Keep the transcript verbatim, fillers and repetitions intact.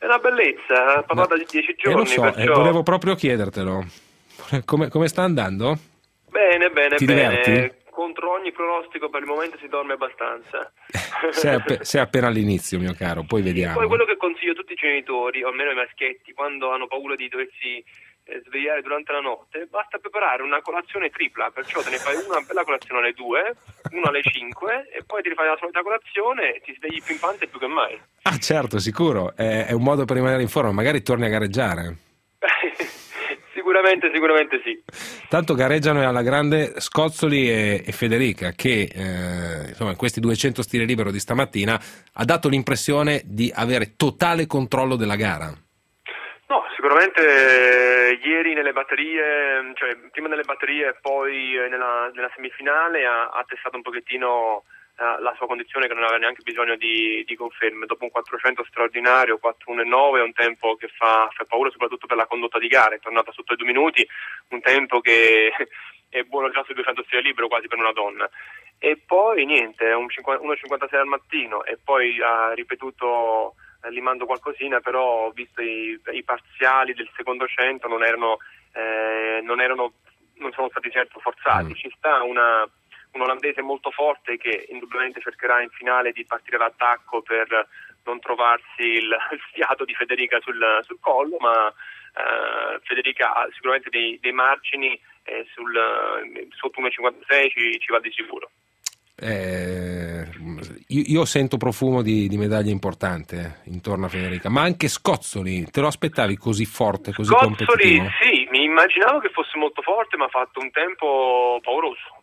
È una bellezza, è parlata di dieci Eh, giorni, lo so, perciò... eh, volevo proprio chiedertelo. Come, come sta andando? Bene, bene, Ti bene. diverti? Contro ogni pronostico per il momento si dorme abbastanza. Sei, appe- sei appena all'inizio, mio caro, poi Sì, poi vediamo. quello che consiglio a tutti i genitori, o almeno ai maschietti, quando hanno paura di doversi eh, svegliare durante la notte, basta preparare una colazione tripla, perciò te ne fai una bella colazione alle due, una alle cinque e poi ti rifai la solita colazione e ti svegli pimpante più che mai. Ah, certo, sicuro, è, è un modo per rimanere in forma, magari torni a gareggiare. Sicuramente, sicuramente sì. Tanto gareggiano alla grande Scozzoli e, e Federica che eh, insomma in questi duecento stile libero di stamattina ha dato l'impressione di avere totale controllo della gara. No, sicuramente eh, ieri nelle batterie, cioè prima nelle batterie e poi eh, nella, nella semifinale ha, ha testato un pochettino eh, la sua condizione, che non aveva neanche bisogno di, di conferme. Dopo un quattrocento straordinario, quattro uno e nove, è un tempo che fa, fa paura soprattutto per la condotta di gara, è tornata sotto i due minuti, un tempo che è buono già sui duecento stile libero quasi per una donna. E poi niente, un uno e cinquantasei al mattino e poi ha ripetuto limando qualcosina, però visto i, i parziali del secondo cento non erano, eh, non erano non sono stati certo forzati. Mm. Ci sta una, un olandese molto forte che indubbiamente cercherà in finale di partire all'attacco per non trovarsi il, il fiato di Federica sul, sul collo, ma eh, Federica ha sicuramente dei, dei margini eh, sul, sotto uno e cinquantasei ci, ci va di sicuro. Eh, io, io sento profumo di, di medaglia importante intorno a Federica, ma anche Scozzoli, te lo aspettavi così forte, così Scozzoli competitivo? sì, mi immaginavo che fosse molto forte, ma ha fatto un tempo pauroso,